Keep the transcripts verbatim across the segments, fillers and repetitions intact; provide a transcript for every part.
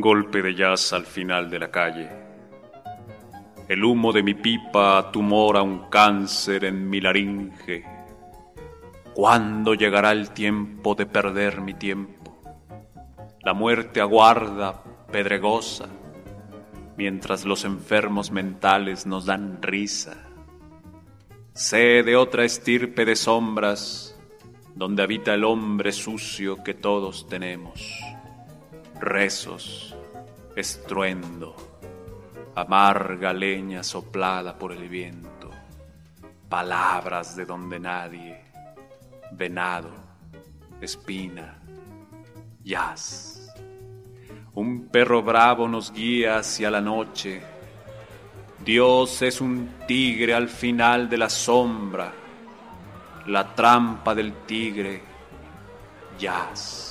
golpe de jazz al final de la calle. El humo de mi pipa tumora un cáncer en mi laringe. ¿Cuándo llegará el tiempo de perder mi tiempo? La muerte aguarda, pedregosa, mientras los enfermos mentales nos dan risa. Sé de otra estirpe de sombras, donde habita el hombre sucio que todos tenemos. Rezos, estruendo, amarga leña soplada por el viento, palabras de donde nadie, venado, espina, jazz. Un perro bravo nos guía hacia la noche. Dios es un tigre al final de la sombra, la trampa del tigre, jazz.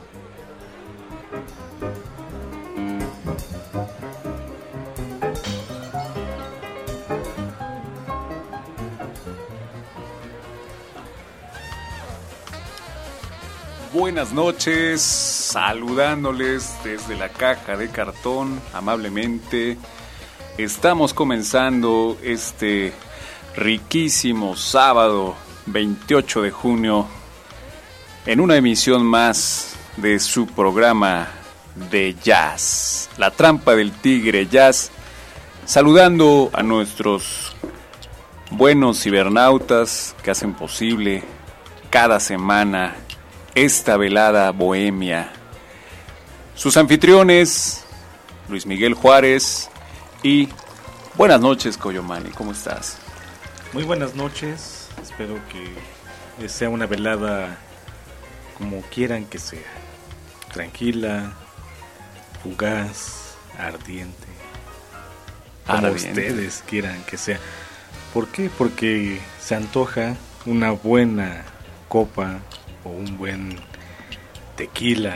Buenas noches, saludándoles desde la caja de cartón amablemente. Estamos comenzando este riquísimo sábado veintiocho de junio en una emisión más de su programa de jazz, La Trampa del Tigre Jazz, saludando a nuestros buenos cibernautas que hacen posible cada semana esta velada bohemia. Sus anfitriones, Luis Miguel Juárez y buenas noches, Coyomani, ¿cómo estás? Muy buenas noches, espero que sea una velada como quieran que sea, tranquila, fugaz, ardiente, como ardiente. Ustedes quieran que sea. ¿Por qué? Porque se antoja una buena copa o un buen tequila.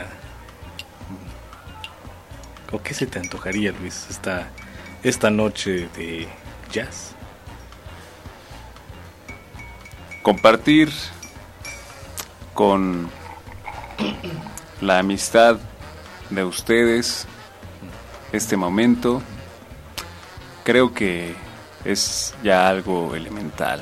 ¿O qué se te antojaría, Luis, esta, esta noche de jazz? Compartir con la amistad de ustedes este momento, creo que es ya algo elemental.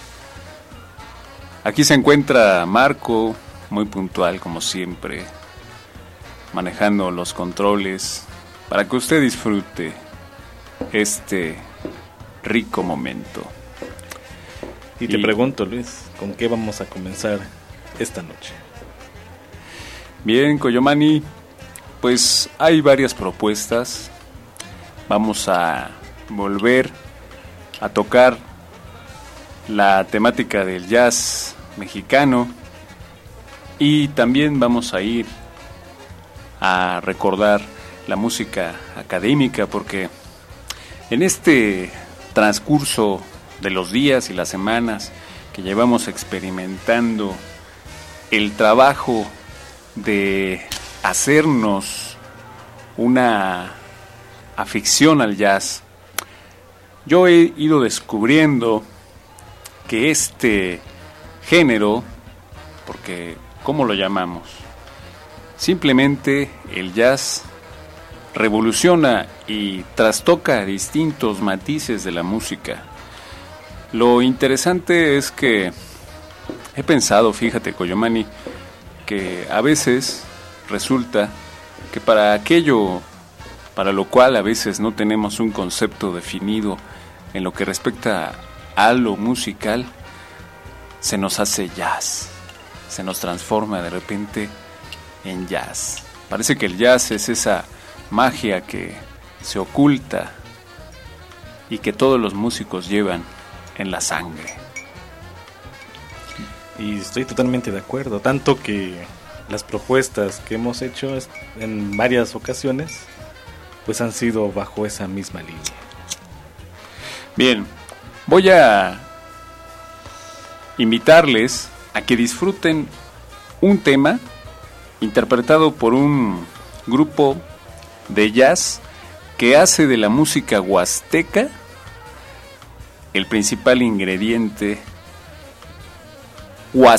Aquí se encuentra Marco, muy puntual como siempre, manejando los controles para que usted disfrute este rico momento. Y te y, pregunto, Luis, ¿con qué vamos a comenzar esta noche? Bien, Coyomani, pues hay varias propuestas. Vamos a volver a tocar la temática del jazz mexicano y también vamos a ir a recordar la música académica, porque en este transcurso de los días y las semanas que llevamos experimentando el trabajo de hacernos una afición al jazz, yo he ido descubriendo que este género, porque ¿cómo lo llamamos? Simplemente el jazz revoluciona y trastoca distintos matices de la música. Lo interesante es que he pensado, fíjate, Coyomani, que a veces resulta que para aquello para lo cual a veces no tenemos un concepto definido en lo que respecta a lo musical, se nos hace jazz, se nos transforma de repente en jazz. Parece que el jazz es esa magia que se oculta y que todos los músicos llevan en la sangre. Y estoy totalmente de acuerdo, tanto que las propuestas que hemos hecho en varias ocasiones pues han sido bajo esa misma línea. Bien, voy a invitarles a que disfruten un tema interpretado por un grupo de jazz que hace de la música huasteca el principal ingrediente.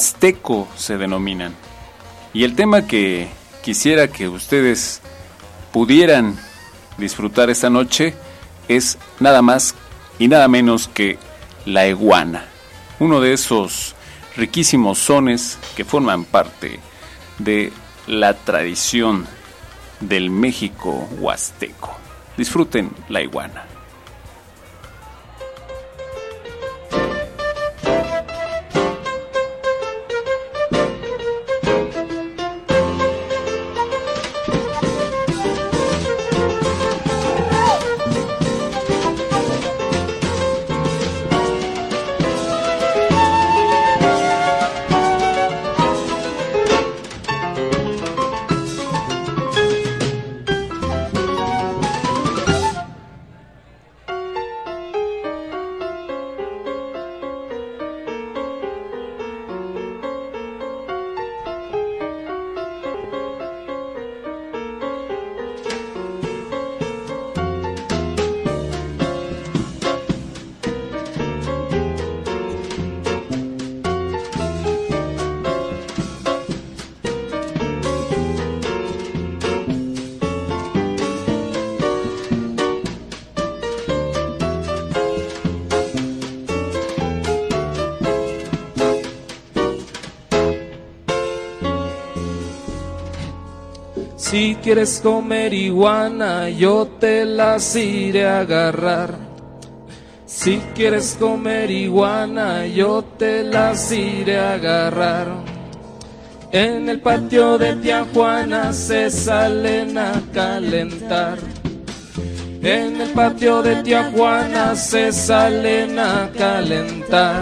Huasteco se denominan. Y el tema que quisiera que ustedes pudieran disfrutar esta noche es nada más y nada menos que la iguana, uno de esos riquísimos sones que forman parte de la tradición del México huasteco. Disfruten la iguana. Si quieres comer iguana, yo te las iré a agarrar. Si quieres comer iguana, yo te las iré a agarrar. En el patio de tía Juana se salen a calentar. En el patio de tía Juana se salen a calentar.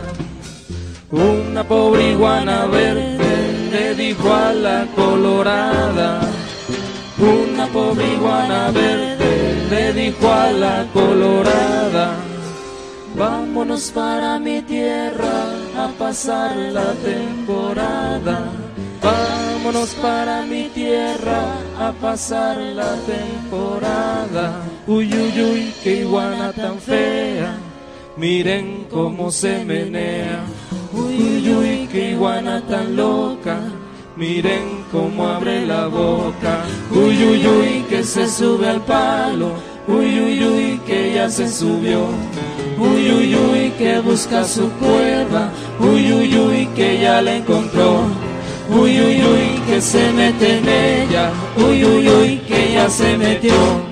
Una pobre iguana verde le dijo a la colorada. Una pobre iguana verde le dijo a la colorada: vámonos para mi tierra a pasar la temporada. Vámonos para mi tierra a pasar la temporada. Uy, uy, uy, qué iguana tan fea, miren cómo se menea. Uy, uy, uy, qué iguana tan loca, miren cómo abre la boca. Uy, uy, uy, que se sube al palo. Uy, uy, uy, que ya se subió. Uy, uy, uy, que busca su cueva. Uy, uy, uy, que ya la encontró. Uy, uy, uy, que se mete en ella. Uy, uy, uy, que ya se metió.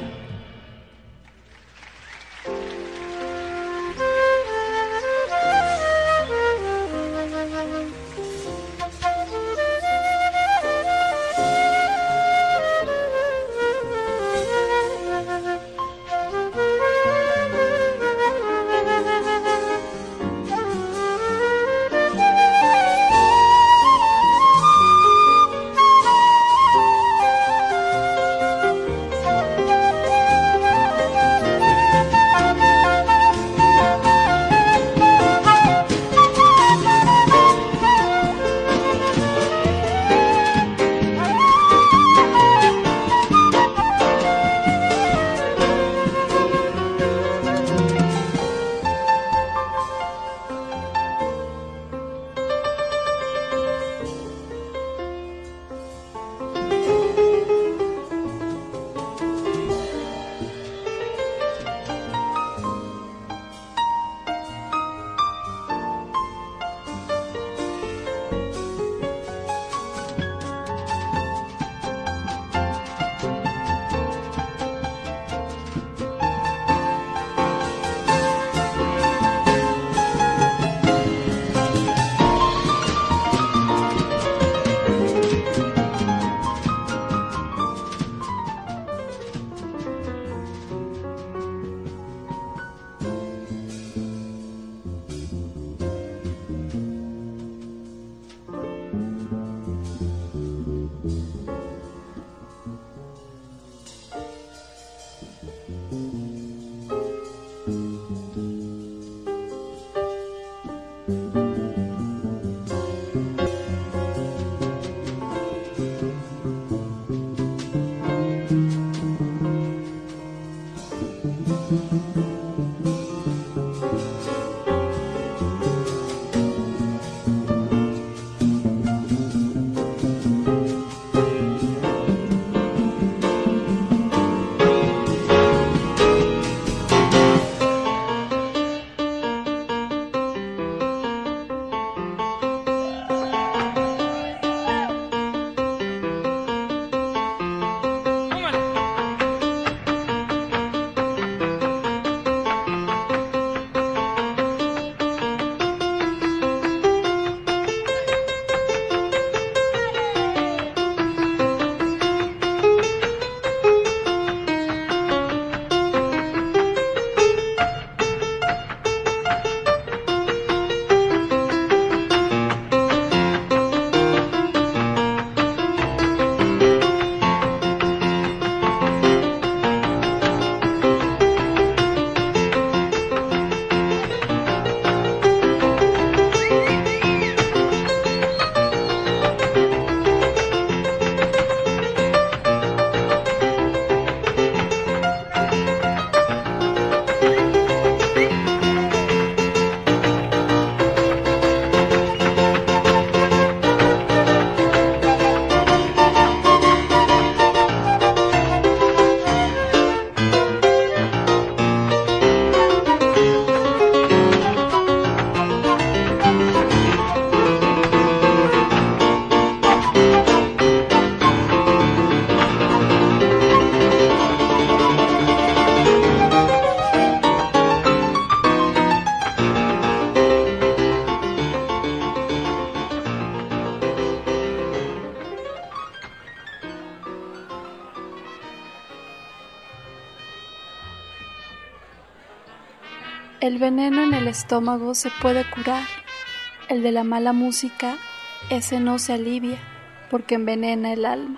El veneno en el estómago se puede curar. El de la mala música, ese no se alivia, porque envenena el alma.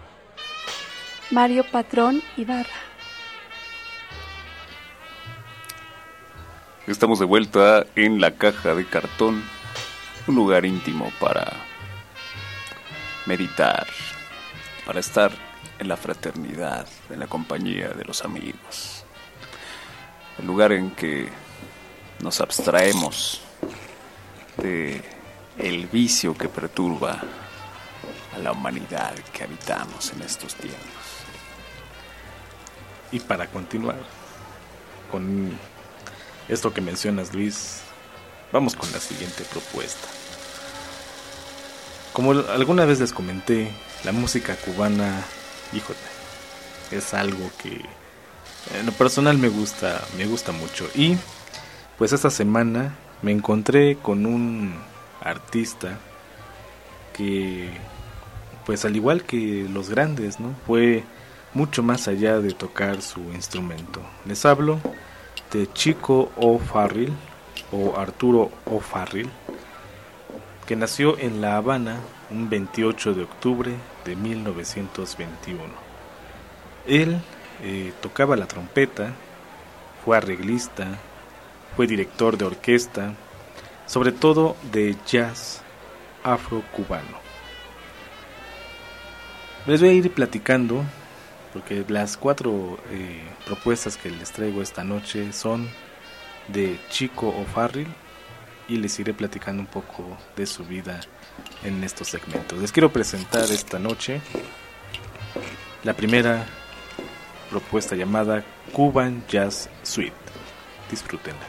Mario Patrón Ibarra. Estamos de vuelta en la caja de cartón, un lugar íntimo para meditar, para estar en la fraternidad, en la compañía de los amigos. El lugar en que nos abstraemos de el vicio que perturba a la humanidad que habitamos en estos tiempos. Y para continuar con esto que mencionas, Luis, vamos con la siguiente propuesta. Como alguna vez les comenté, la música cubana, híjole, es algo que en lo personal me gusta, me gusta mucho. Y pues esta semana me encontré con un artista que, pues al igual que los grandes, ¿no?, fue mucho más allá de tocar su instrumento. Les hablo de Chico O'Farrill, o Arturo O'Farrill, que nació en La Habana un veintiocho de octubre de mil novecientos veintiuno. Él eh, tocaba la trompeta, fue arreglista, fue director de orquesta, sobre todo de jazz afro-cubano. Les voy a ir platicando, porque las cuatro eh, propuestas que les traigo esta noche son de Chico O'Farrill, y les iré platicando un poco de su vida en estos segmentos. Les quiero presentar esta noche la primera propuesta, llamada Cuban Jazz Suite. Disfrútenla.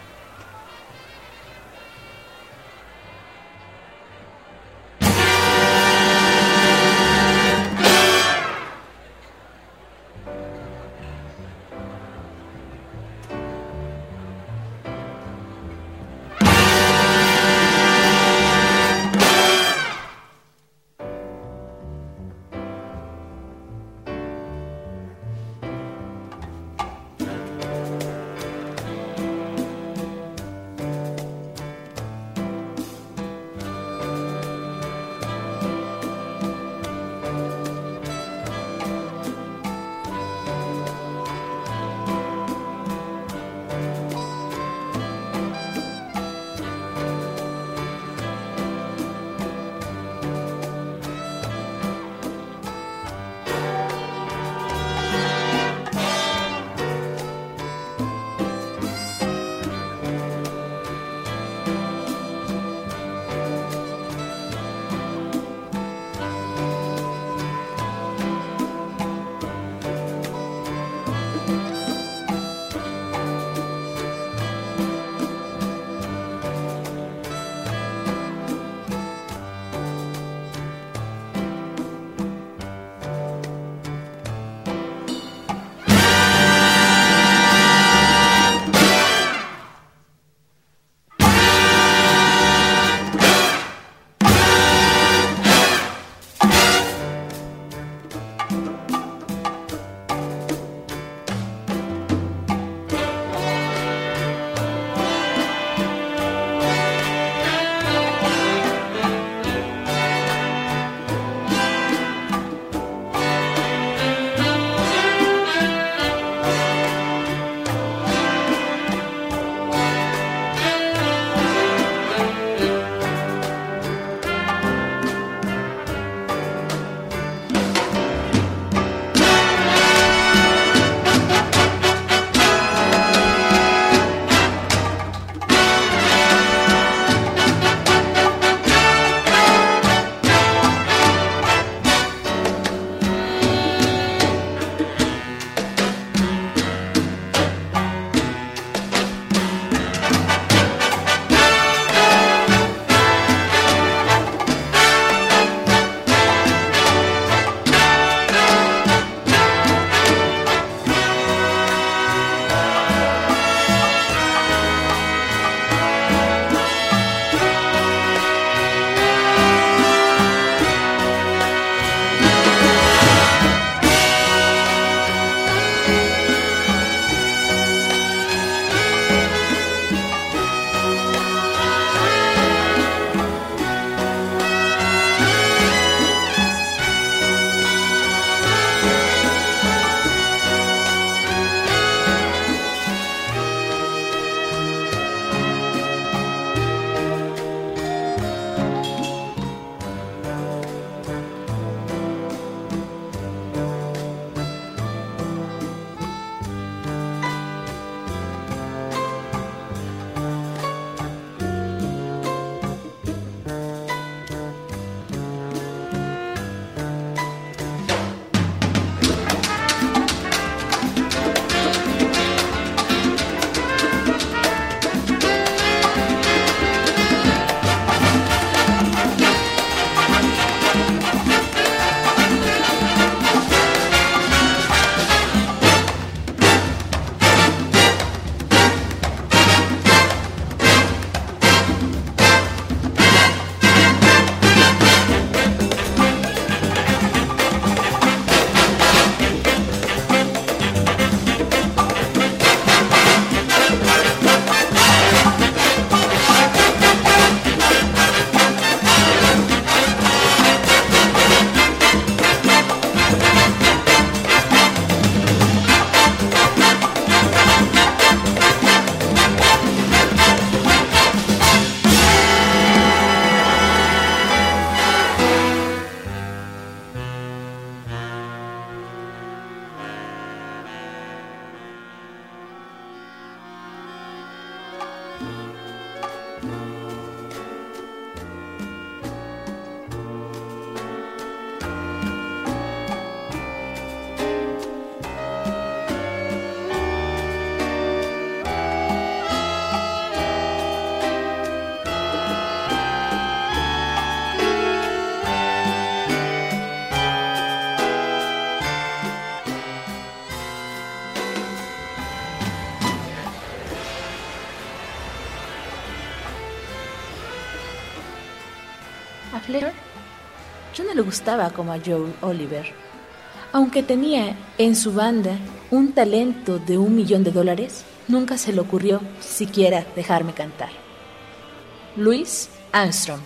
Fletcher ya no le gustaba como a Joe Oliver. Aunque tenía en su banda un talento de un millón de dólares, nunca se le ocurrió siquiera dejarme cantar. Louis Armstrong.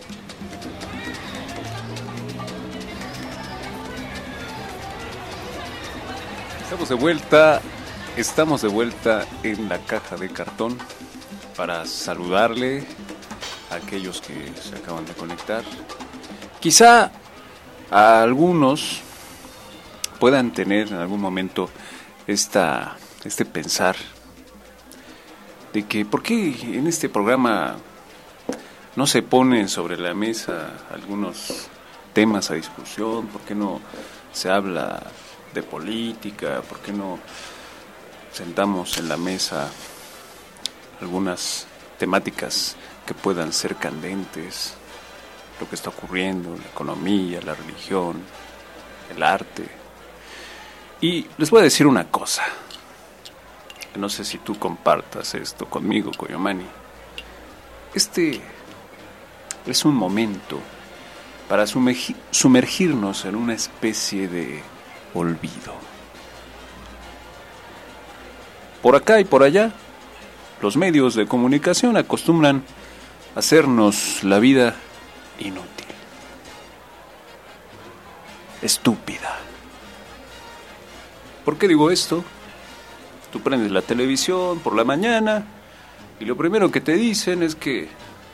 Estamos de vuelta, estamos de vuelta en la caja de cartón para saludarle a aquellos que se acaban de conectar. Quizá a algunos puedan tener en algún momento esta, este pensar de que ¿por qué en este programa no se ponen sobre la mesa algunos temas a discusión? ¿Por qué no se habla de política? ¿Por qué no sentamos en la mesa algunas temáticas que puedan ser candentes? Lo que está ocurriendo, la economía, la religión, el arte. Y les voy a decir una cosa. No sé si tú compartas esto conmigo, Coyomani. Este es un momento para sumergi- sumergirnos en una especie de olvido. Por acá y por allá, los medios de comunicación acostumbran a hacernos la vida inútil, estúpida. ¿Por qué digo esto? Tú prendes la televisión por la mañana y lo primero que te dicen es que...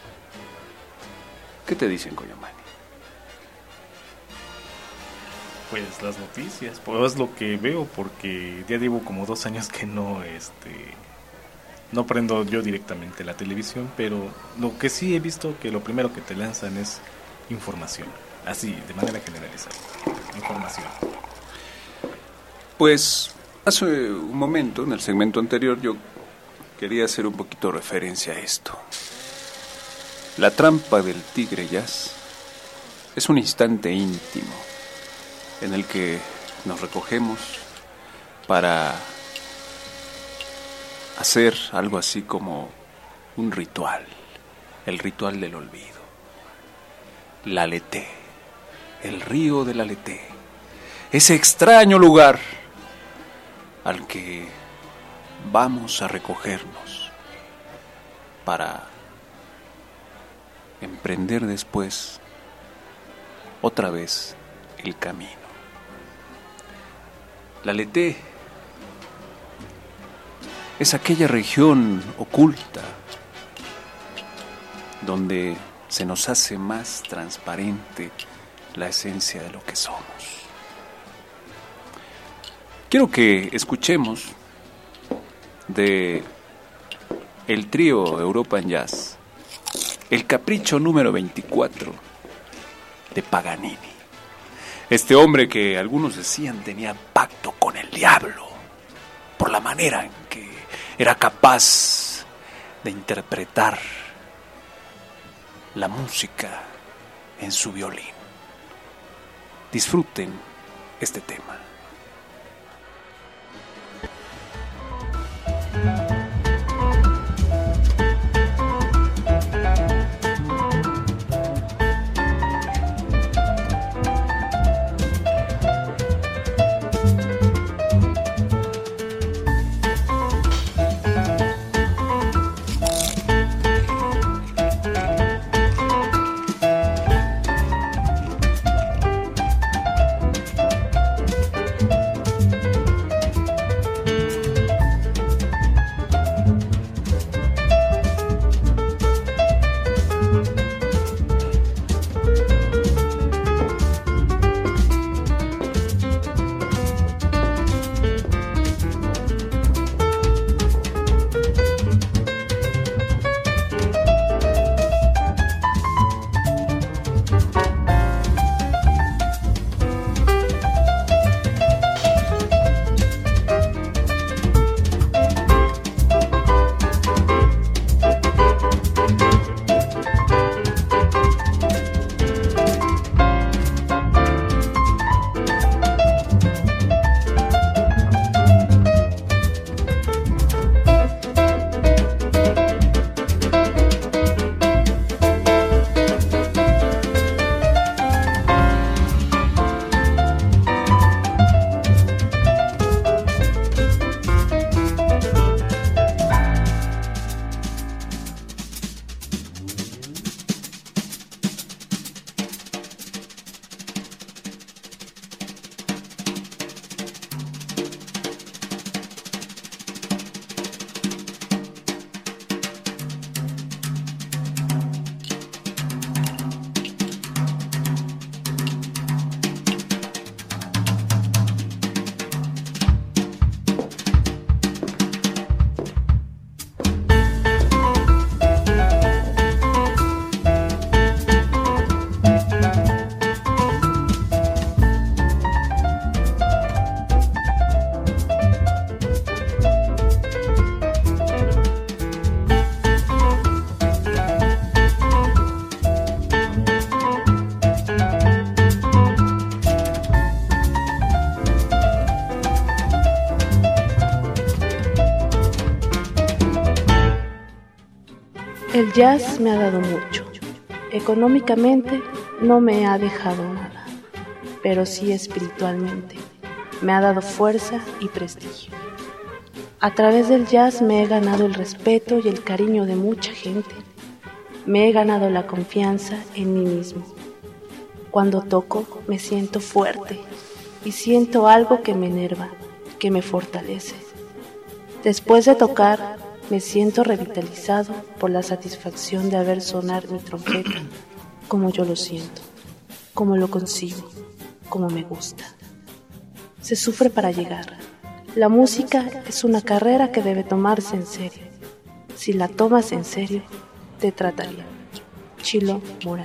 ¿Qué te dicen, Coyomani? Pues las noticias, pues es lo que veo, porque ya llevo como dos años que no, este, no prendo yo directamente la televisión, pero lo que sí he visto que lo primero que te lanzan es información, así, de manera generalizada, información. Pues hace un momento, en el segmento anterior, yo quería hacer un poquito referencia a esto. La trampa del tigre jazz es un instante íntimo en el que nos recogemos para hacer algo así como un ritual, el ritual del olvido. La Aleté, el río de la Aleté, ese extraño lugar al que vamos a recogernos para emprender después otra vez el camino. La Aleté es aquella región oculta donde se nos hace más transparente la esencia de lo que somos. Quiero que escuchemos de el trío European Jazz el capricho número veinticuatro de Paganini. Este hombre que algunos decían tenía pacto con el diablo por la manera en que era capaz de interpretar la música en su violín. Disfruten este tema. El jazz me ha dado mucho. Económicamente no me ha dejado nada, pero sí espiritualmente. Me ha dado fuerza y prestigio. A través del jazz me he ganado el respeto y el cariño de mucha gente. Me he ganado la confianza en mí mismo. Cuando toco me siento fuerte y siento algo que me enerva, que me fortalece. Después de tocar, me siento revitalizado por la satisfacción de haber sonar mi trompeta como yo lo siento, como lo concibo, como me gusta. Se sufre para llegar. La música es una carrera que debe tomarse en serio. Si la tomas en serio, te trataría. Chilo Morán.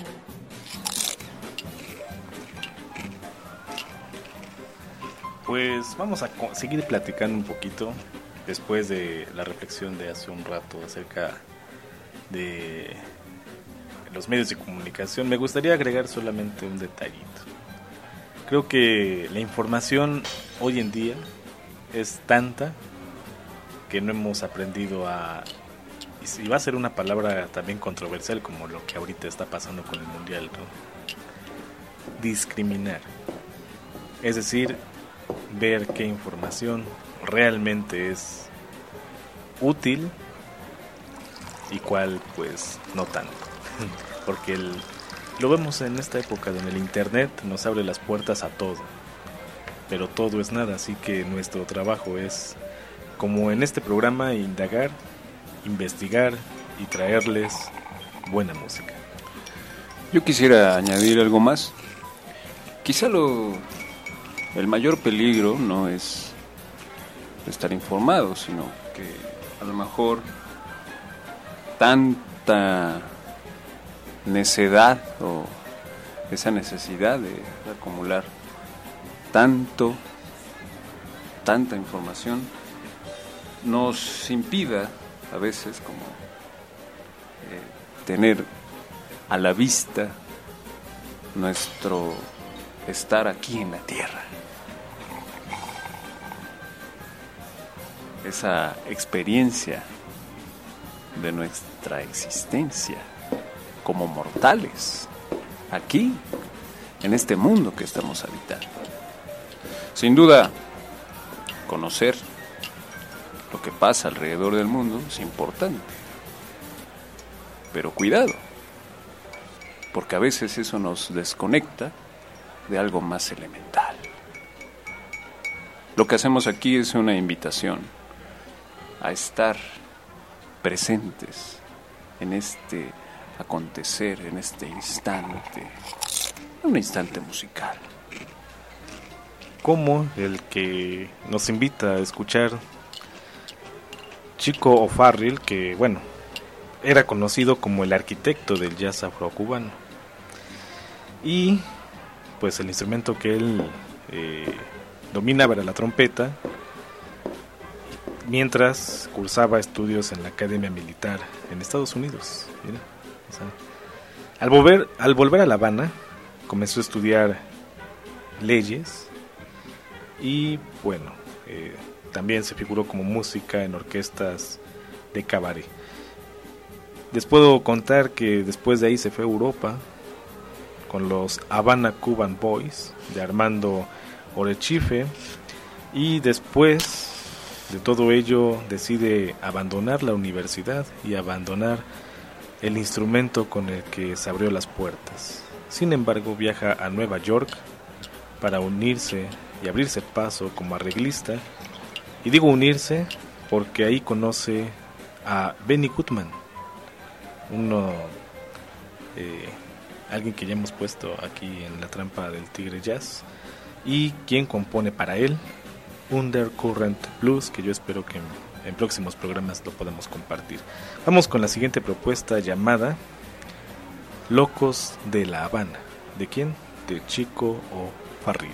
Pues vamos a co- seguir platicando un poquito después de la reflexión de hace un rato acerca de los medios de comunicación. Me gustaría agregar solamente un detallito. Creo que la información hoy en día es tanta que no hemos aprendido a, y va a ser una palabra también controversial como lo que ahorita está pasando con el mundial, ¿no? Discriminar. Es decir, ver qué información realmente es útil y cuál pues no tanto. Porque el, lo vemos en esta época donde el internet nos abre las puertas a todo, pero todo es nada, así que nuestro trabajo es, como en este programa, indagar, investigar y traerles buena música. Yo quisiera añadir algo más. Quizá lo el mayor peligro no es estar informado, sino que a lo mejor tanta necedad o esa necesidad de acumular tanto, tanta información nos impida a veces como eh, tener a la vista nuestro estar aquí en la tierra, esa experiencia de nuestra existencia como mortales aquí en este mundo que estamos habitando. Sin duda, conocer lo que pasa alrededor del mundo es importante, pero cuidado, porque a veces eso nos desconecta de algo más elemental. Lo que hacemos aquí es una invitación a estar presentes en este acontecer, en este instante, un instante musical. Como el que nos invita a escuchar Chico O'Farrill, que bueno, era conocido como el arquitecto del jazz afrocubano. Y pues el instrumento que él eh, dominaba era la trompeta, mientras cursaba estudios en la Academia Militar en Estados Unidos. Mira, o sea, al volver, al volver a La Habana, comenzó a estudiar leyes y bueno, eh, también se figuró como música en orquestas de cabaret. Les puedo contar que después de ahí se fue a Europa con los Havana Cuban Boys de Armando Orechife, y después de todo ello decide abandonar la universidad y abandonar el instrumento con el que se abrió las puertas. Sin embargo, viaja a Nueva York para unirse y abrirse paso como arreglista, y digo unirse porque ahí conoce a Benny Goodman, uno eh, alguien que ya hemos puesto aquí en la trampa del Tigre Jazz, y quien compone para él Undercurrent Blues, que yo espero que en, en próximos programas lo podamos compartir. Vamos con la siguiente propuesta llamada Locos de La Habana. ¿De quién? De Chico O'Farrill.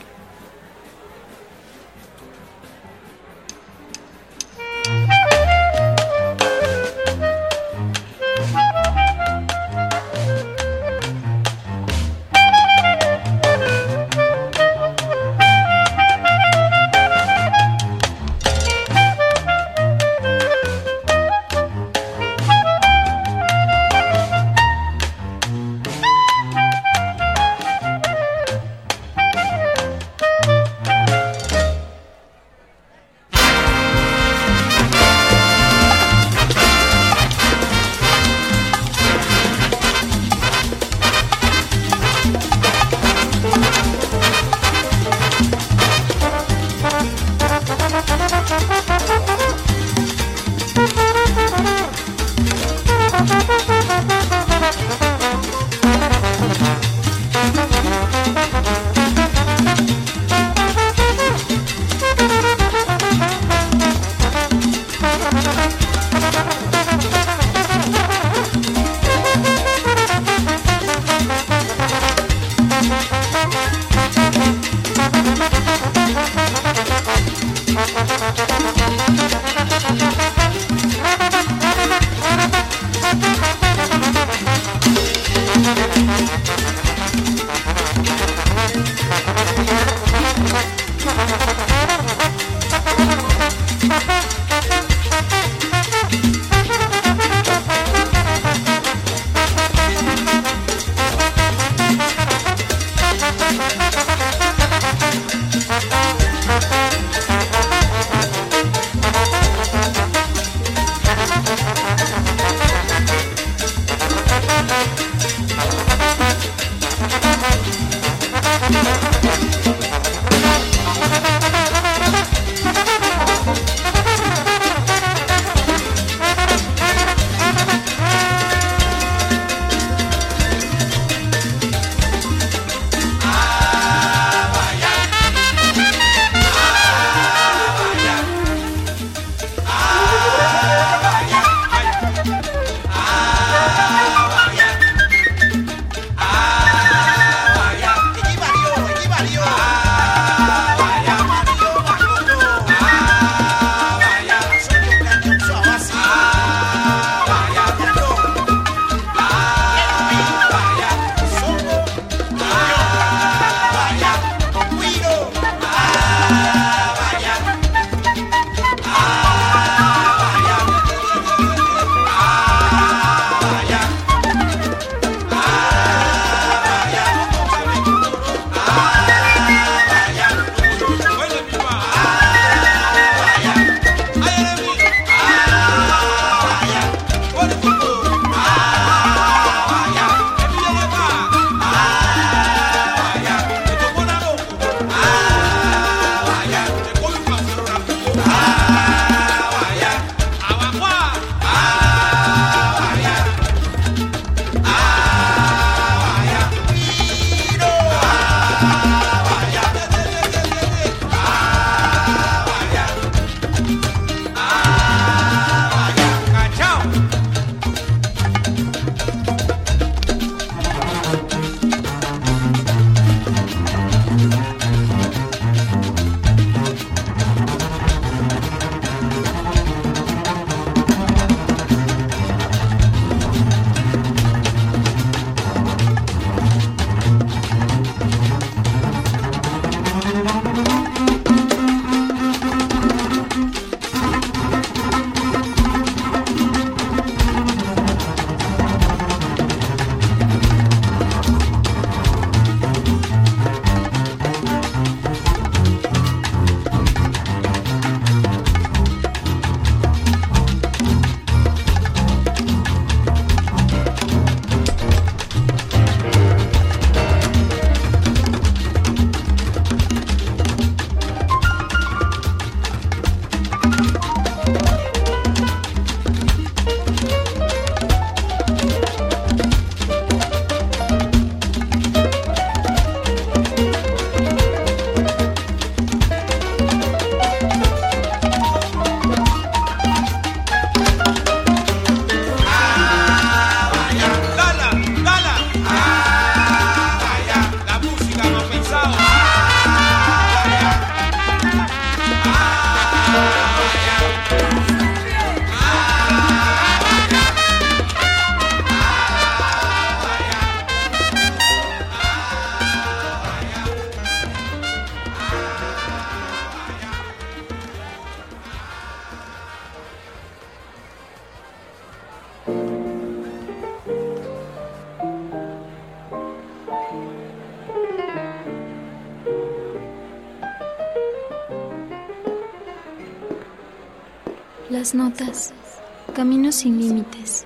Las notas, caminos sin límites,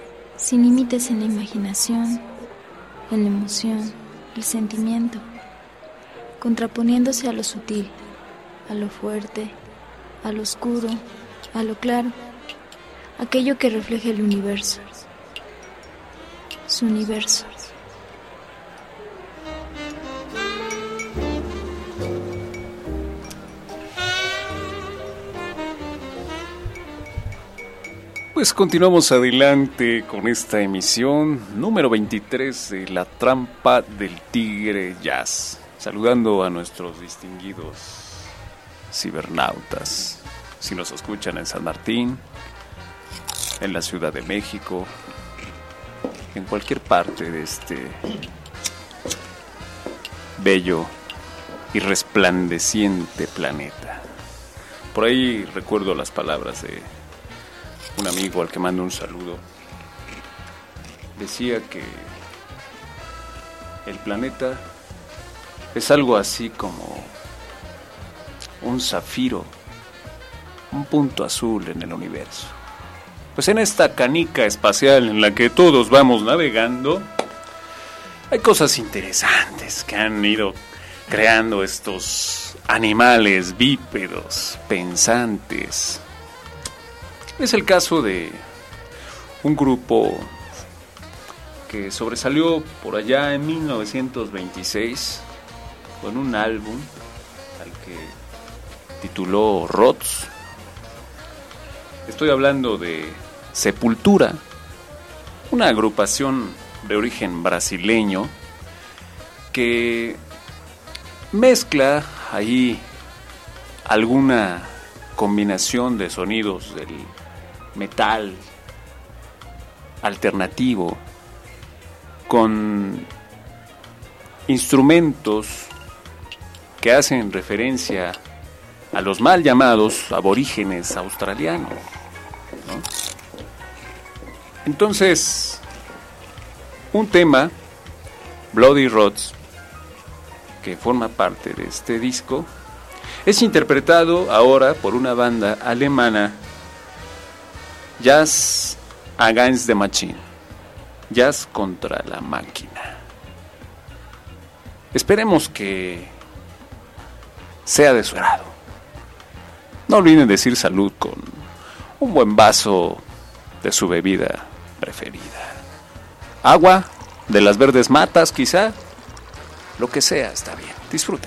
sin límites en la imaginación, en la emoción, el sentimiento, contraponiéndose a lo sutil, a lo fuerte, a lo oscuro, a lo claro, aquello que refleja el universo, su universo. Pues continuamos adelante con esta emisión número veintitrés de La Trampa del Tigre Jazz. Saludando a nuestros distinguidos cibernautas. Si nos escuchan en San Martín, en la Ciudad de México, en cualquier parte de este bello y resplandeciente planeta. Por ahí recuerdo las palabras de un amigo al que mando un saludo. Decía que el planeta es algo así como un zafiro, un punto azul en el universo. Pues en esta canica espacial en la que todos vamos navegando, hay cosas interesantes que han ido creando estos animales bípedos, pensantes. Es el caso de un grupo que sobresalió por allá en mil novecientos veintiséis con un álbum al que tituló Rods. Estoy hablando de Sepultura, una agrupación de origen brasileño que mezcla ahí alguna combinación de sonidos del metal alternativo con instrumentos que hacen referencia a los mal llamados aborígenes australianos, ¿no? Entonces, un tema, Bloody Rods, que forma parte de este disco, es interpretado ahora por una banda alemana, Jazz Against the Machine, Jazz contra la máquina. Esperemos que sea de su agrado. No olviden decir salud con un buen vaso de su bebida preferida. Agua de las verdes matas, quizá. Lo que sea está bien. Disfruten.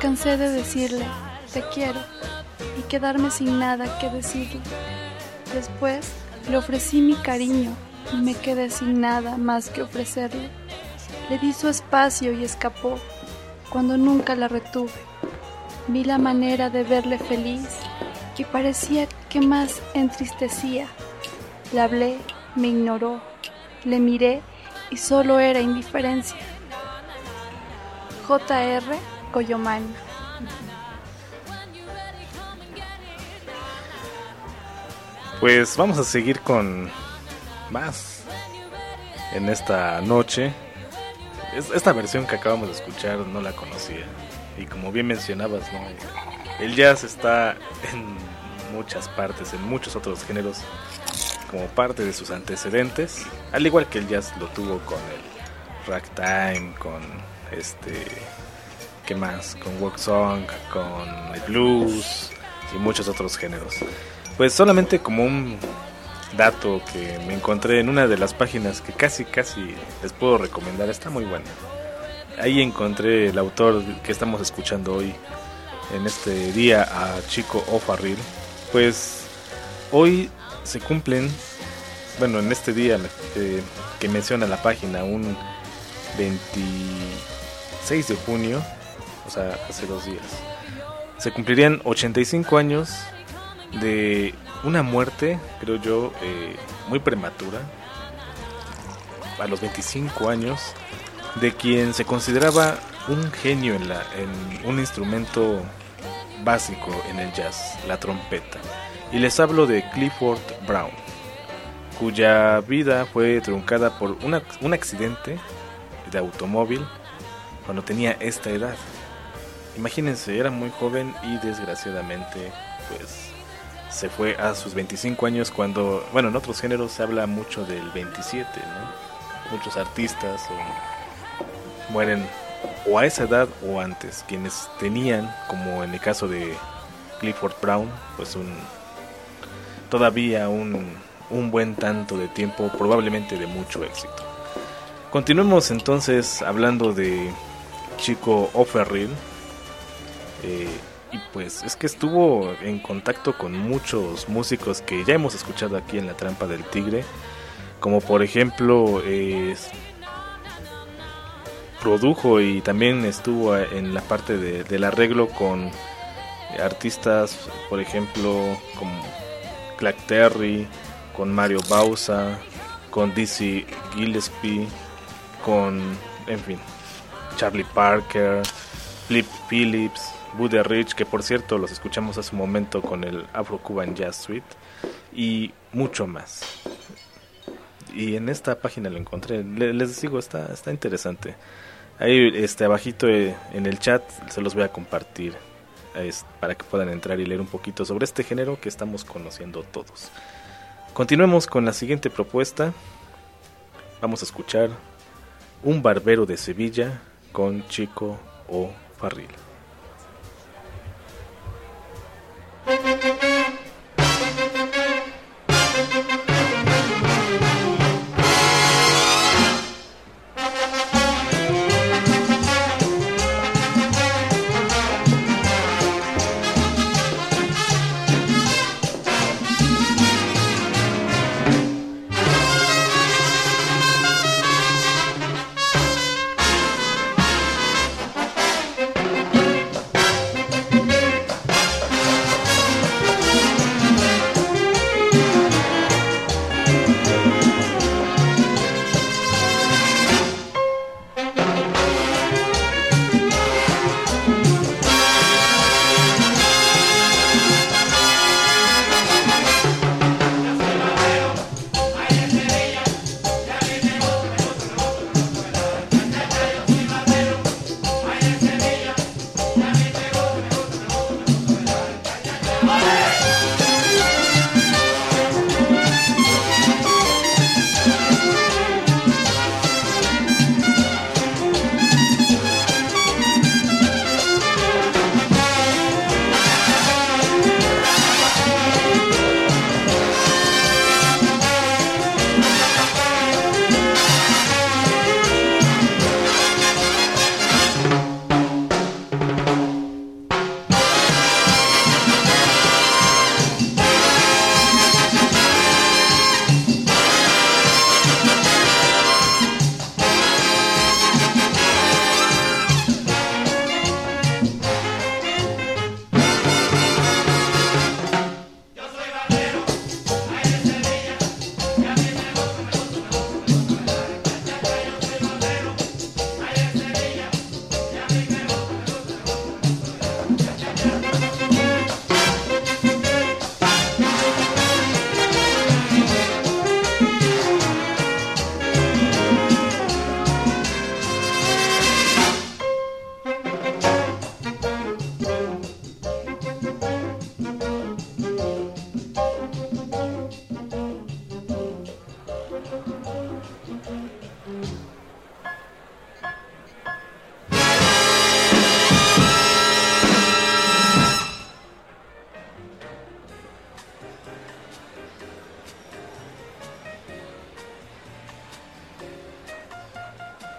cansé de decirle, te quiero, y quedarme sin nada que decirle. Después le ofrecí mi cariño y me quedé sin nada más que ofrecerle. Le di su espacio y escapó, cuando nunca la retuve. Vi la manera de verle feliz, que parecía que más entristecía. Le hablé, me ignoró, le miré y solo era indiferencia. J R Coyomani. Pues vamos a seguir con más en esta noche. Esta versión que acabamos de escuchar no la conocía. Y como bien mencionabas, ¿no? El jazz está en muchas partes, en muchos otros géneros, como parte de sus antecedentes. Al igual que el jazz lo tuvo con el ragtime, con este... ¿qué más? Con folk song, con el blues y muchos otros géneros. Pues solamente como un dato que me encontré en una de las páginas que casi casi les puedo recomendar, está muy buena. Ahí encontré el autor que estamos escuchando hoy en este día, a Chico O'Farrill. Pues hoy se cumplen, bueno, en este día eh, que menciona la página, un veintiséis de junio, o sea, hace dos días, se cumplirían ochenta y cinco años de una muerte, creo yo, eh, muy prematura, a los veinticinco años, de quien se consideraba un genio en, la, en un instrumento básico en el jazz, la trompeta. Y les hablo de Clifford Brown, cuya vida fue truncada por una, un accidente de automóvil cuando tenía esta edad. Imagínense, era muy joven y desgraciadamente pues se fue a sus veinticinco años, cuando, bueno, en otros géneros se habla mucho del veintisiete, ¿no? Muchos artistas o mueren o a esa edad o antes, quienes tenían, como en el caso de Clifford Brown, pues un todavía un, un buen tanto de tiempo, probablemente de mucho éxito. Continuemos entonces hablando de Chico O'Farrill. Eh, y pues es que estuvo en contacto con muchos músicos que ya hemos escuchado aquí en La Trampa del Tigre, como por ejemplo eh, produjo y también estuvo en la parte de, del arreglo con artistas, por ejemplo, como Clark Terry, con Mario Bauza, con Dizzy Gillespie, con, en fin, Charlie Parker, Flip Phillips, Buddy Rich, que por cierto los escuchamos hace un momento con el Afro-Cuban Jazz Suite, y mucho más. Y en esta página lo encontré, les digo, está, está interesante. Ahí este, abajito eh, en el chat se los voy a compartir es, para que puedan entrar y leer un poquito sobre este género que estamos conociendo todos. Continuemos con la siguiente propuesta. Vamos a escuchar Un Barbero de Sevilla con Chico O'Farrill. Thank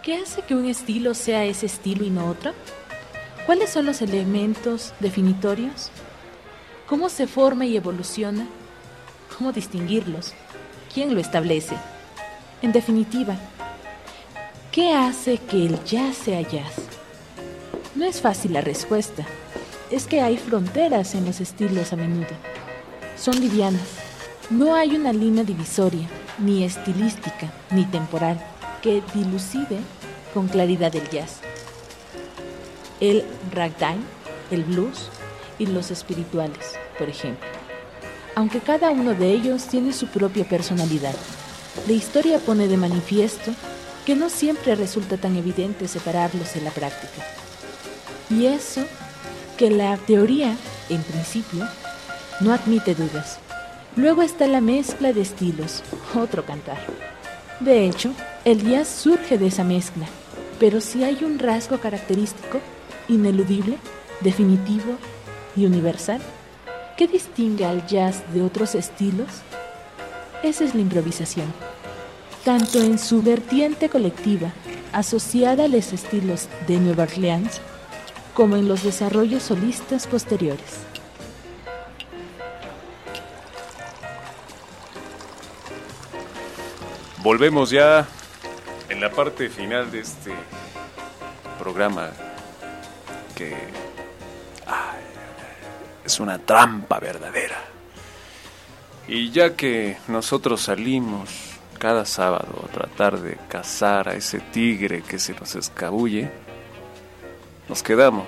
¿Qué hace que un estilo sea ese estilo y no otro? ¿Cuáles son los elementos definitorios? ¿Cómo se forma y evoluciona? ¿Cómo distinguirlos? ¿Quién lo establece? En definitiva, ¿qué hace que el jazz sea jazz? No es fácil la respuesta. Es que hay fronteras en los estilos a menudo. Son livianas. No hay una línea divisoria, ni estilística, ni temporal, que dilucide con claridad el jazz. El ragtime, el blues y los espirituales, por ejemplo. Aunque cada uno de ellos tiene su propia personalidad, la historia pone de manifiesto que no siempre resulta tan evidente separarlos en la práctica. Y eso que la teoría, en principio, no admite dudas. Luego está la mezcla de estilos, otro cantar. De hecho, el jazz surge de esa mezcla, pero si hay un rasgo característico, ineludible, definitivo y universal, ¿qué distingue al jazz de otros estilos? Esa es la improvisación, tanto en su vertiente colectiva, asociada a los estilos de Nueva Orleans, como en los desarrollos solistas posteriores. Volvemos ya en la parte final de este programa que ay, es una trampa verdadera. Y ya que nosotros salimos cada sábado a tratar de cazar a ese tigre que se nos escabulle, nos quedamos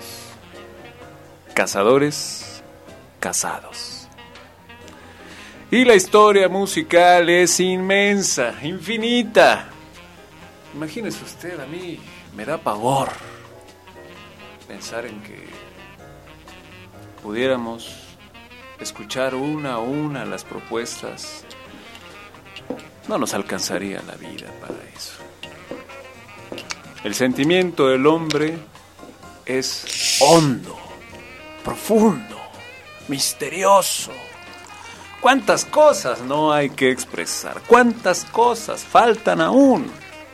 cazadores casados. Y la historia musical es inmensa, infinita. Imagínese usted, a mí me da pavor pensar en que pudiéramos escuchar una a una las propuestas. No nos alcanzaría la vida para eso. El sentimiento del hombre es hondo, profundo, misterioso. ¿Cuántas cosas no hay que expresar? ¿Cuántas cosas faltan aún?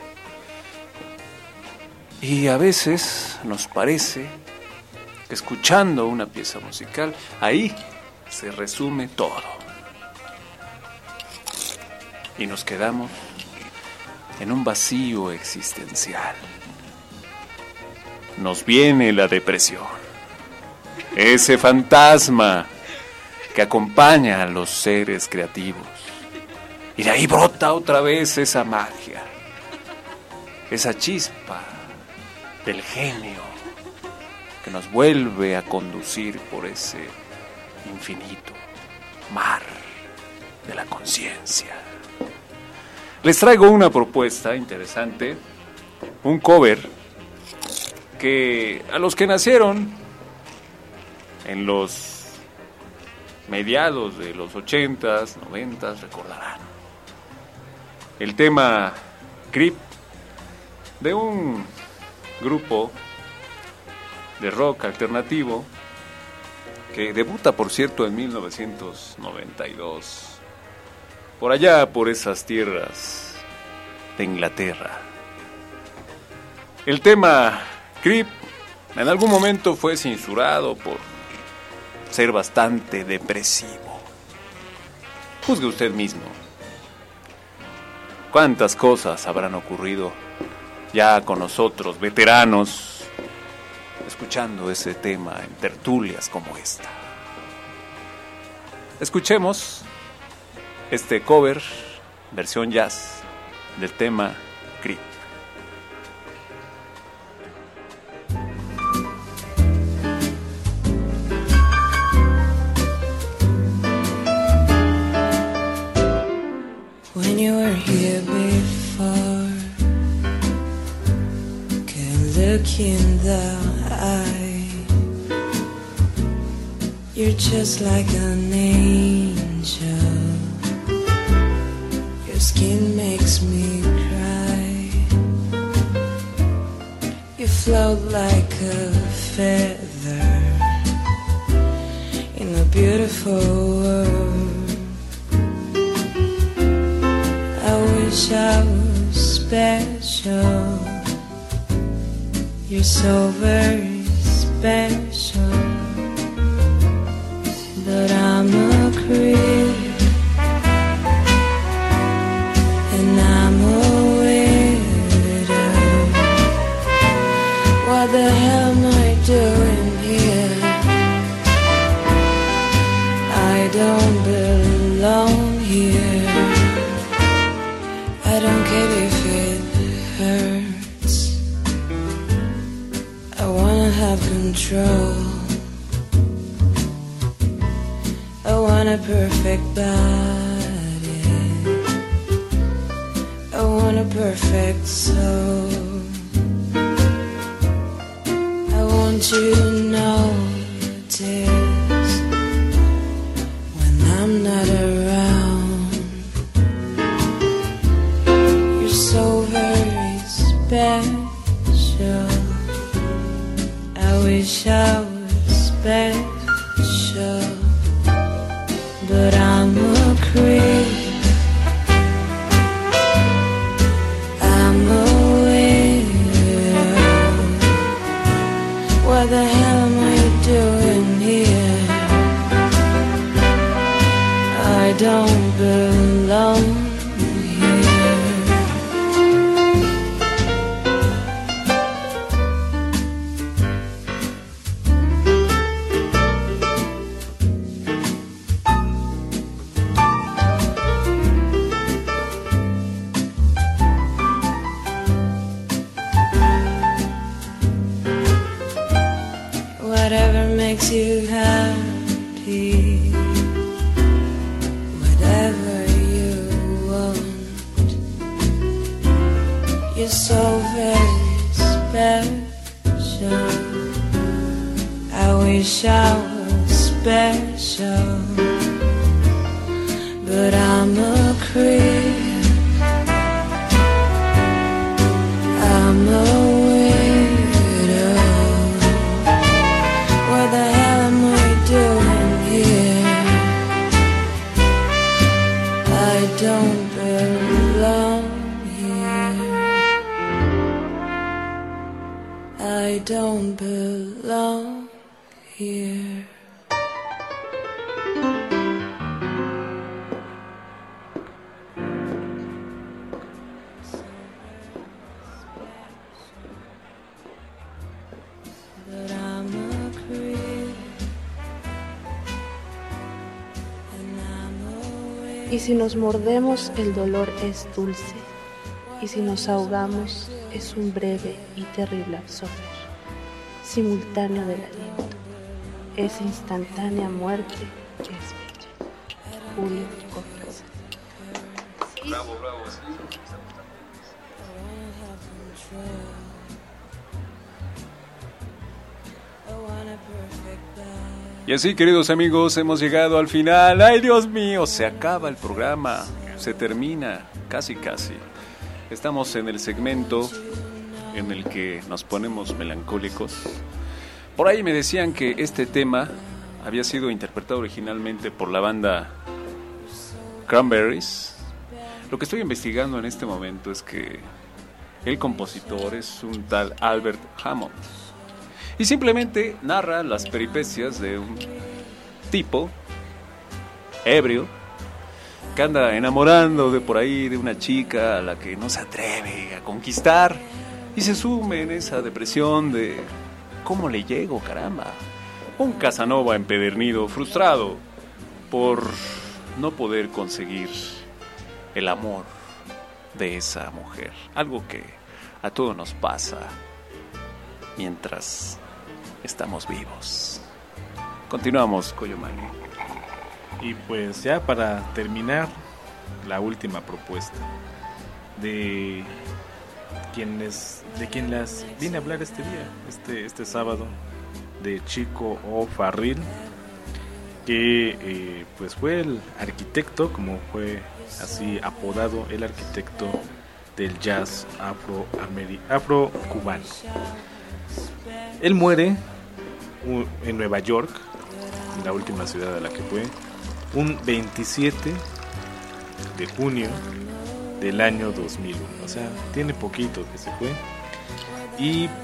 Y a veces nos parece que escuchando una pieza musical, ahí se resume todo. Y nos quedamos en un vacío existencial. Nos viene la depresión, ese fantasma que acompaña a los seres creativos. Y de ahí brota otra vez esa magia, esa chispa del genio que nos vuelve a conducir por ese infinito mar de la conciencia. Les traigo una propuesta interesante, un cover que a los que nacieron en los mediados de los ochentas, noventas recordarán. El tema Creep de un grupo de rock alternativo que debuta, por cierto, en mil novecientos noventa y dos, por allá, por esas tierras de Inglaterra. El tema Creep en algún momento fue censurado por ser bastante depresivo. Juzgue usted mismo. ¿Cuántas cosas habrán ocurrido ya con nosotros, veteranos, escuchando ese tema en tertulias como esta? Escuchemos este cover, versión jazz, del tema Creep. When you were here before, can look in the eye. You're just like an angel. Your skin makes me cry. You float like a feather in a beautiful world. I wish I was special You're so very special, but I'm a creep, and I'm a widow. What the hell am I doing here? I don't belong here. I don't care if it hurts. I wanna have control. I want a perfect body. I want a perfect soul. I want you to notice when I'm not around. You're so very special. I wish I was special, but I'm a creep. I'm a widow. What the hell am I doing here? I don't belong here. Whatever makes you happy, whatever you want. You're so very special. I wish I was special, but I'm a creep. I'm a widow. What the hell am I doing here? I don't belong here. I don't belong here. But I'm a creep, and I'm a Y si nos mordemos, el dolor es dulce, y si nos ahogamos, es un breve y terrible absorber, simultáneo del aliento, es instantánea muerte que es bella. Julio Cortázar. Bravo, bravo, sí. Y así, queridos amigos, hemos llegado al final. ¡Ay, Dios mío! Se acaba el programa. Se termina. Casi, casi. Estamos en el segmento en el que nos ponemos melancólicos. Por ahí me decían que este tema había sido interpretado originalmente por la banda Cranberries. Lo que estoy investigando en este momento es que el compositor es un tal Albert Hammond. Y simplemente narra las peripecias de un tipo ebrio que anda enamorando de por ahí de una chica a la que no se atreve a conquistar y se sume en esa depresión de ¿cómo le llego, caramba? Un Casanova empedernido, frustrado por no poder conseguir el amor de esa mujer. Algo que a todos nos pasa mientras estamos vivos. Continuamos, Coyomani. Y pues ya para terminar, la última propuesta de quienes de quien las vine a hablar este día, este este sábado, de Chico O'Farrill, que eh, pues fue el arquitecto, como fue así apodado, el arquitecto del jazz afro afro-cubano. Él muere en Nueva York, la última ciudad a la que fue, un veintisiete de junio del año dos mil uno. O sea, tiene poquito que se fue. Y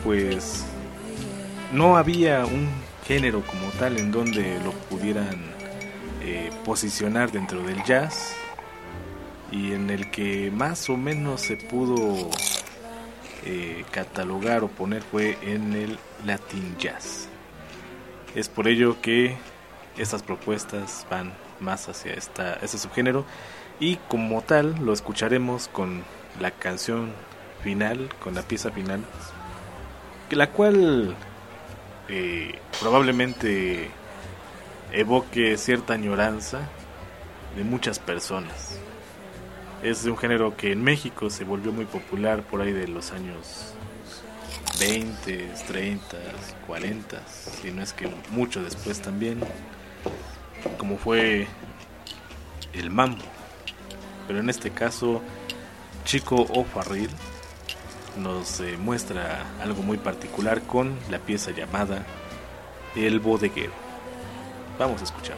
pues no había un género como tal en donde lo pudieran eh, posicionar dentro del jazz, y en el que más o menos se pudo eh, catalogar o poner fue en el Latin Jazz. Es por ello que estas propuestas van más hacia esta, este subgénero, y como tal lo escucharemos con la canción final, con la pieza final, que la cual eh, probablemente evoque cierta añoranza de muchas personas. Es de un género que en México se volvió muy popular por ahí de los años veinte, treinta, cuarenta, si no es que mucho después también, como fue el mambo. Pero en este caso, Chico O'Farrill nos eh, muestra algo muy particular con la pieza llamada El Bodeguero. Vamos a escucharla.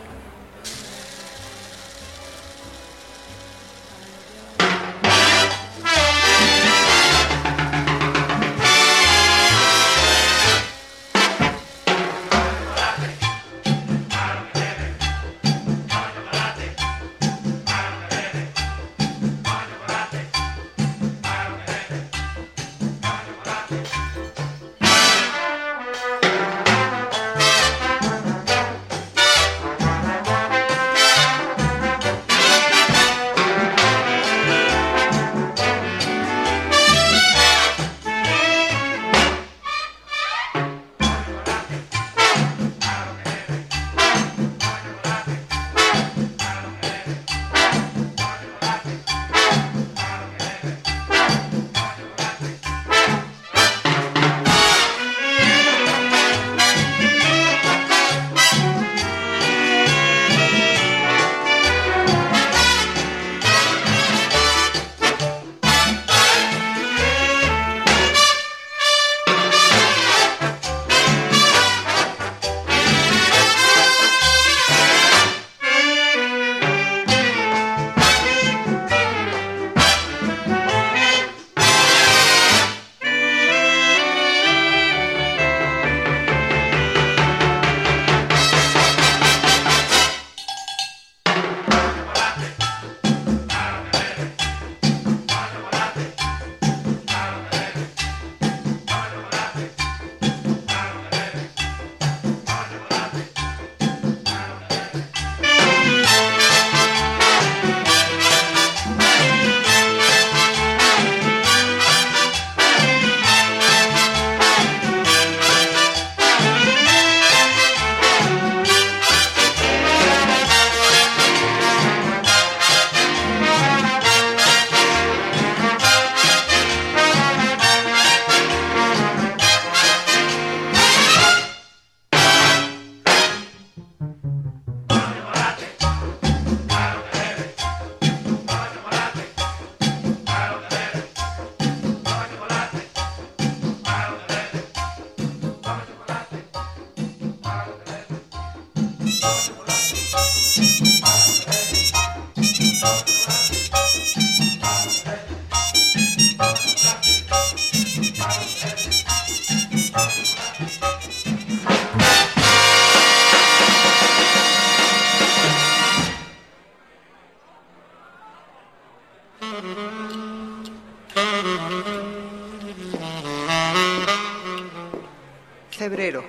Febrero.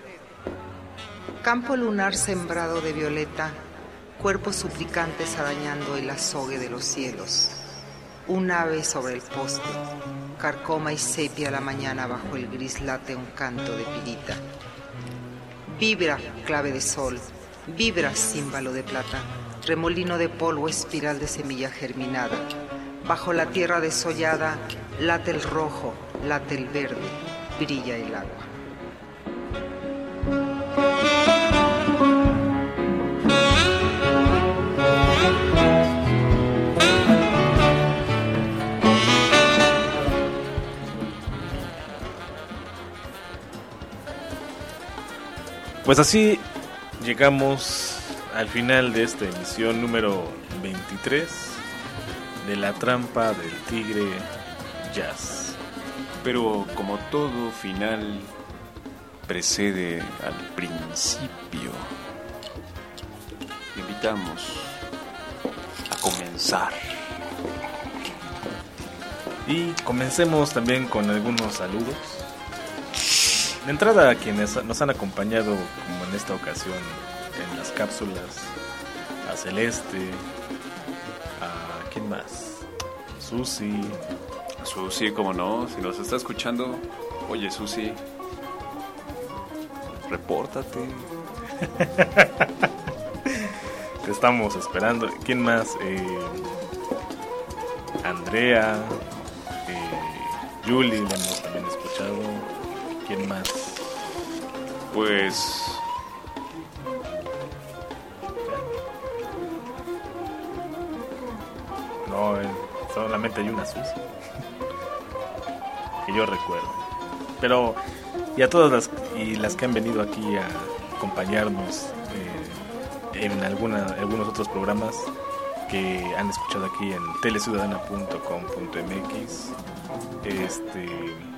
Campo lunar sembrado de violeta, cuerpos suplicantes arañando el azogue de los cielos. Un ave sobre el poste, carcoma y sepia la mañana bajo el gris late un canto de pirita. Vibra, clave de sol, vibra, címbalo de plata, remolino de polvo, espiral de semilla germinada. Bajo la tierra desollada, late el rojo, late el verde, brilla el agua. Pues así llegamos al final de esta emisión número veintitrés de La Trampa del Tigre Jazz. Pero como todo final precede al principio, invitamos a comenzar. Y comencemos también con algunos saludos. De entrada a quienes nos han acompañado, como en esta ocasión, en las cápsulas, a Celeste, a ¿quién más? Susi. Susi, como no, si nos está escuchando, oye Susi, repórtate. Te estamos esperando. ¿Quién más? Eh, Andrea, eh, Julie, la hemos también escuchado. ¿Quién más? Pues no, eh, solamente hay una Susi que yo recuerdo. Pero y a todas las y las que han venido aquí a acompañarnos eh, en alguna algunos otros programas que han escuchado aquí en teleciudadana punto com punto m x. Este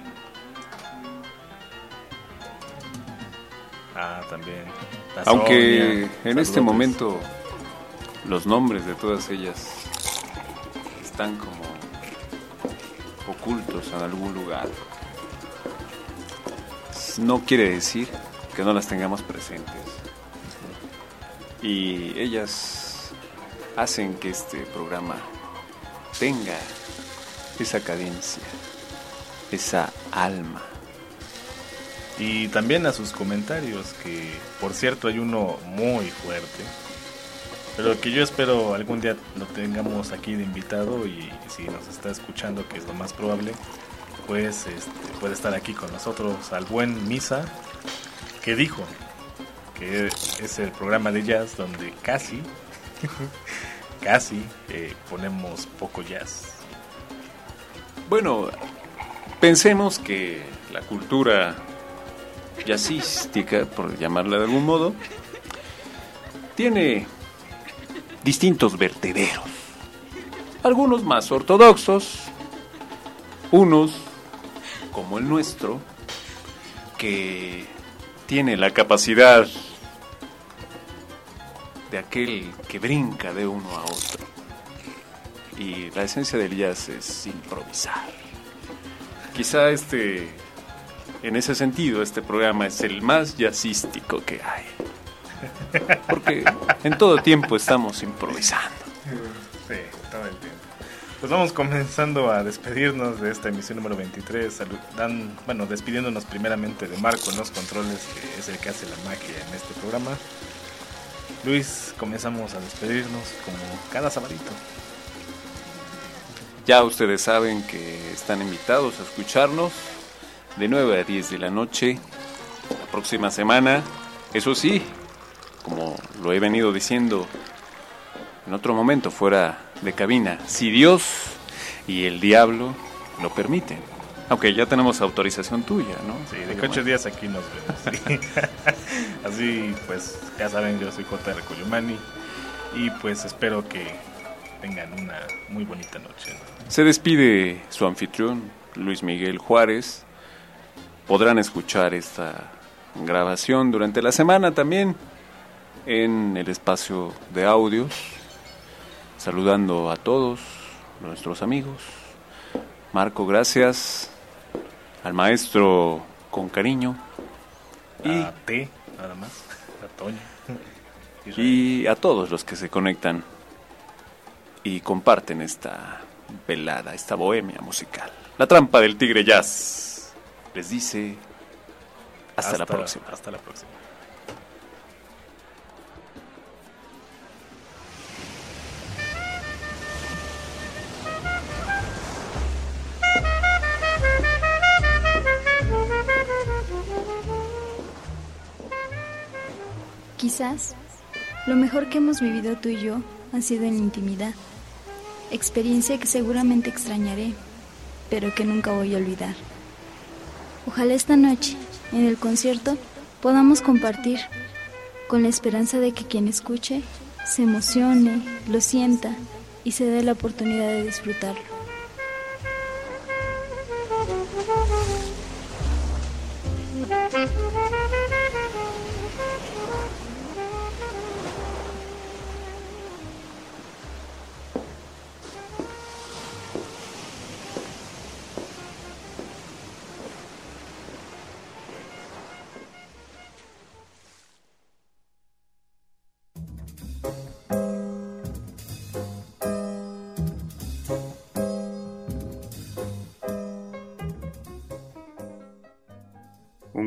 Ah, también. La aunque Sonia, en este momento los nombres de todas ellas están como ocultos en algún lugar, no quiere decir que no las tengamos presentes. Y ellas hacen que este programa tenga esa cadencia, esa alma. Y también a sus comentarios, que por cierto hay uno muy fuerte, pero que yo espero algún día lo tengamos aquí de invitado, y si nos está escuchando, que es lo más probable, pues este, puede estar aquí con nosotros, al buen Misa, que dijo que es el programa de jazz donde casi, casi eh, ponemos poco jazz. Bueno, pensemos que la cultura jazzística, por llamarla de algún modo, tiene distintos vertederos, algunos más ortodoxos, unos como el nuestro, que tiene la capacidad de aquel que brinca de uno a otro, y la esencia del jazz es improvisar. Quizá este En ese sentido, este programa es el más jazzístico que hay, porque en todo tiempo estamos improvisando. Sí, todo el tiempo. Pues vamos comenzando a despedirnos de esta emisión número veintitrés. Saludan, bueno, despidiéndonos primeramente de Marco en los controles, que es el que hace la magia en este programa. Luis, comenzamos a despedirnos como cada sabadito. Ya ustedes saben que están invitados a escucharnos de nueve a diez de la noche la próxima semana. Eso sí, como lo he venido diciendo en otro momento fuera de cabina, si Dios y el diablo lo permiten, aunque ya tenemos autorización tuya, ¿no? Sí, de que ocho días aquí nos vemos. Sí. Así pues, ya saben, yo soy J R Coyomani, y pues espero que tengan una muy bonita noche, ¿no? Se despide su anfitrión, Luis Miguel Juárez. Podrán escuchar esta grabación durante la semana también en el espacio de audios, saludando a todos nuestros amigos. Marco, gracias. Al maestro, con cariño. Y a T, nada más, a Toño. Y a todos los que se conectan y comparten esta velada, esta bohemia musical. La trampa del tigre jazz les dice hasta, hasta la próxima. Hasta la próxima. Quizás lo mejor que hemos vivido tú y yo ha sido en intimidad, experiencia que seguramente extrañaré, pero que nunca voy a olvidar. Ojalá esta noche, en el concierto, podamos compartir, con la esperanza de que quien escuche se emocione, lo sienta y se dé la oportunidad de disfrutarlo.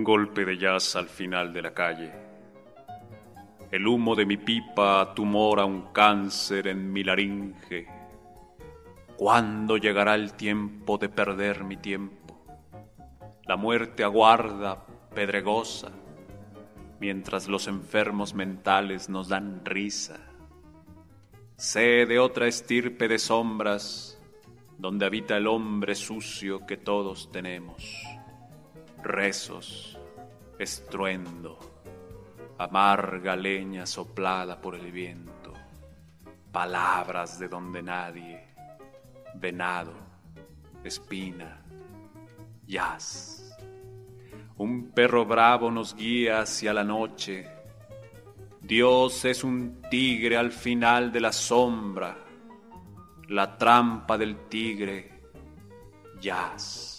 Un golpe de jazz al final de la calle. El humo de mi pipa tumora un cáncer en mi laringe. ¿Cuándo llegará el tiempo de perder mi tiempo? La muerte aguarda, pedregosa, mientras los enfermos mentales nos dan risa. Sé de otra estirpe de sombras, donde habita el hombre sucio que todos tenemos. Rezos, estruendo, amarga leña soplada por el viento, palabras de donde nadie, venado, espina, jazz. Un perro bravo nos guía hacia la noche. Dios es un tigre al final de la sombra, la trampa del tigre, jazz.